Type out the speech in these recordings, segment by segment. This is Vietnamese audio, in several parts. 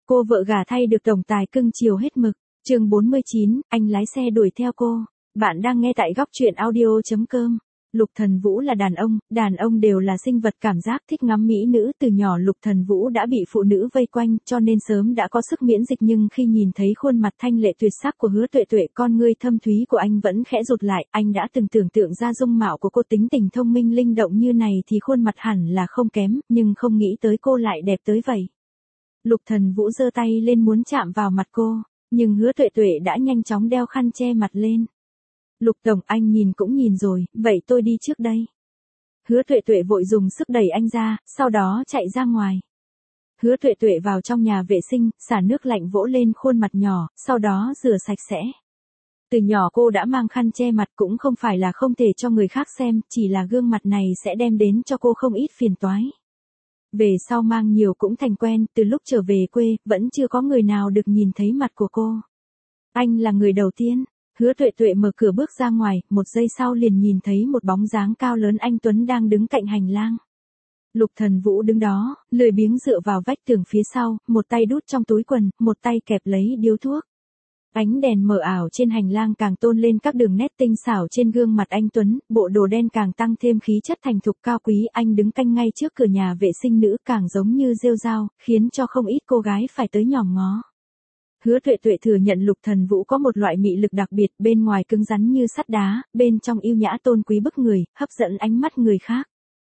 Cô vợ gả thay được tổng tài cưng chiều hết mực. Chương 49, anh lái xe đuổi theo cô. Bạn đang nghe tại góc truyện audio.com. Lục Thần Vũ là đàn ông đều là sinh vật cảm giác thích ngắm mỹ nữ, từ nhỏ Lục Thần Vũ đã bị phụ nữ vây quanh, cho nên sớm đã có sức miễn dịch, nhưng khi nhìn thấy khuôn mặt thanh lệ tuyệt sắc của Hứa Tuệ Tuệ, con ngươi thâm thúy của anh vẫn khẽ rụt lại. Anh đã từng tưởng tượng ra dung mạo của cô tính tình thông minh linh động như này thì khuôn mặt hẳn là không kém, nhưng không nghĩ tới cô lại đẹp tới vậy. Lục Thần Vũ giơ tay lên muốn chạm vào mặt cô, nhưng Hứa Tuệ Tuệ đã nhanh chóng đeo khăn che mặt lên. Lục tổng, anh nhìn cũng nhìn rồi, vậy tôi đi trước đây. Hứa Tuệ Tuệ vội dùng sức đẩy anh ra, sau đó chạy ra ngoài. Hứa Tuệ Tuệ vào trong nhà vệ sinh, xả nước lạnh vỗ lên khuôn mặt nhỏ, sau đó rửa sạch sẽ. Từ nhỏ cô đã mang khăn che mặt, cũng không phải là không thể cho người khác xem, chỉ là gương mặt này sẽ đem đến cho cô không ít phiền toái. Về sau mang nhiều cũng thành quen, từ lúc trở về quê, vẫn chưa có người nào được nhìn thấy mặt của cô. Anh là người đầu tiên. Hứa Tuệ Tuệ mở cửa bước ra ngoài, một giây sau liền nhìn thấy một bóng dáng cao lớn anh tuấn đang đứng cạnh hành lang. Lục Thần Vũ đứng đó, lười biếng dựa vào vách tường phía sau, một tay đút trong túi quần, một tay kẹp lấy điếu thuốc. Ánh đèn mờ ảo trên hành lang càng tôn lên các đường nét tinh xảo trên gương mặt anh tuấn, bộ đồ đen càng tăng thêm khí chất thành thục cao quý. Anh đứng canh ngay trước cửa nhà vệ sinh nữ, càng giống như rêu rao, khiến cho không ít cô gái phải tới nhòm ngó. Hứa Tuệ Tuệ thừa nhận Lục Thần Vũ có một loại mị lực đặc biệt, bên ngoài cứng rắn như sắt đá, bên trong yêu nhã tôn quý bức người, hấp dẫn ánh mắt người khác.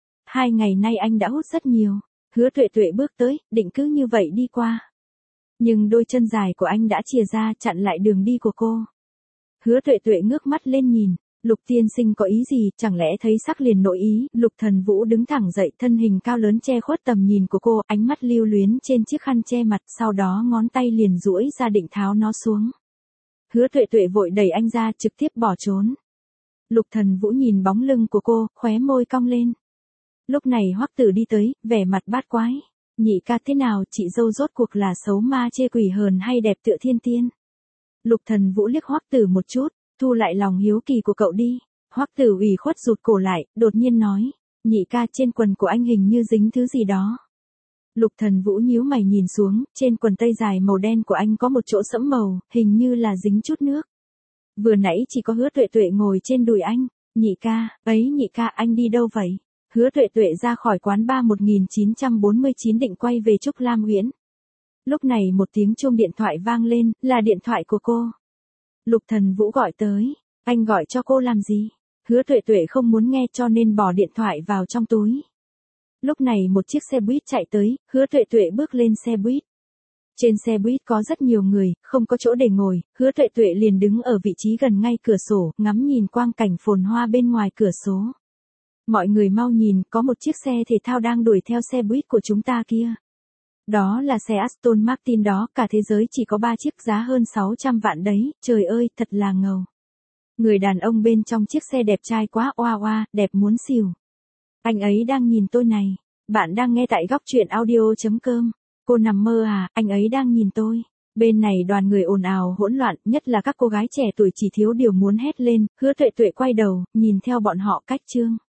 2 ngày nay anh đã hút rất nhiều. Hứa Tuệ Tuệ bước tới, định cứ như vậy đi qua. Nhưng đôi chân dài của anh đã chìa ra, chặn lại đường đi của cô. Hứa Tuệ Tuệ ngước mắt lên nhìn. Lục tiên sinh có ý gì, chẳng lẽ thấy sắc liền nội ý? Lục Thần Vũ đứng thẳng dậy, thân hình cao lớn che khuất tầm nhìn của cô, ánh mắt lưu luyến trên chiếc khăn che mặt, sau đó ngón tay liền duỗi ra định tháo nó xuống. Hứa Tuệ Tuệ vội đẩy anh ra, trực tiếp bỏ trốn. Lục Thần Vũ nhìn bóng lưng của cô, khóe môi cong lên. Lúc này Hoắc Tử đi tới, vẻ mặt bát quái. Nhị ca, thế nào, chị dâu rốt cuộc là xấu ma chê quỷ hờn hay đẹp tựa thiên tiên? Lục Thần Vũ liếc Hoắc Tử một chút, thu lại lòng hiếu kỳ của cậu đi. Hoắc Tử ủy khuất rụt cổ lại, đột nhiên nói, nhị ca, trên quần của anh hình như dính thứ gì đó. Lục Thần Vũ nhíu mày nhìn xuống, trên quần tây dài màu đen của anh có một chỗ sẫm màu, hình như là dính chút nước. Vừa nãy chỉ có Hứa Tuệ Tuệ ngồi trên đùi anh. Nhị ca, nhị ca, anh đi đâu vậy? Hứa Tuệ Tuệ ra khỏi quán bar 1949 định quay về Trúc Lam Uyển. Lúc này một tiếng chuông điện thoại vang lên, là điện thoại của cô. Lục Thần Vũ gọi tới. Anh gọi cho cô làm gì? Hứa Tuệ Tuệ không muốn nghe cho nên bỏ điện thoại vào trong túi. Lúc này một chiếc xe buýt chạy tới, Hứa Tuệ Tuệ bước lên xe buýt. Trên xe buýt có rất nhiều người, không có chỗ để ngồi, Hứa Tuệ Tuệ liền đứng ở vị trí gần ngay cửa sổ, ngắm nhìn quang cảnh phồn hoa bên ngoài cửa sổ. Mọi người mau nhìn, có một chiếc xe thể thao đang đuổi theo xe buýt của chúng ta kia. Đó là xe Aston Martin đó, cả thế giới chỉ có 3 chiếc, giá hơn 600 vạn đấy, trời ơi, thật là ngầu. Người đàn ông bên trong chiếc xe đẹp trai quá, oa oa, đẹp muốn xỉu. Anh ấy đang nhìn tôi này. Bạn đang nghe tại góc truyện audio.com. Cô nằm mơ à, anh ấy đang nhìn tôi. Bên này đoàn người ồn ào hỗn loạn, nhất là các cô gái trẻ tuổi chỉ thiếu điều muốn hét lên. Hứa Tuệ Tuệ quay đầu, nhìn theo bọn họ cách chương.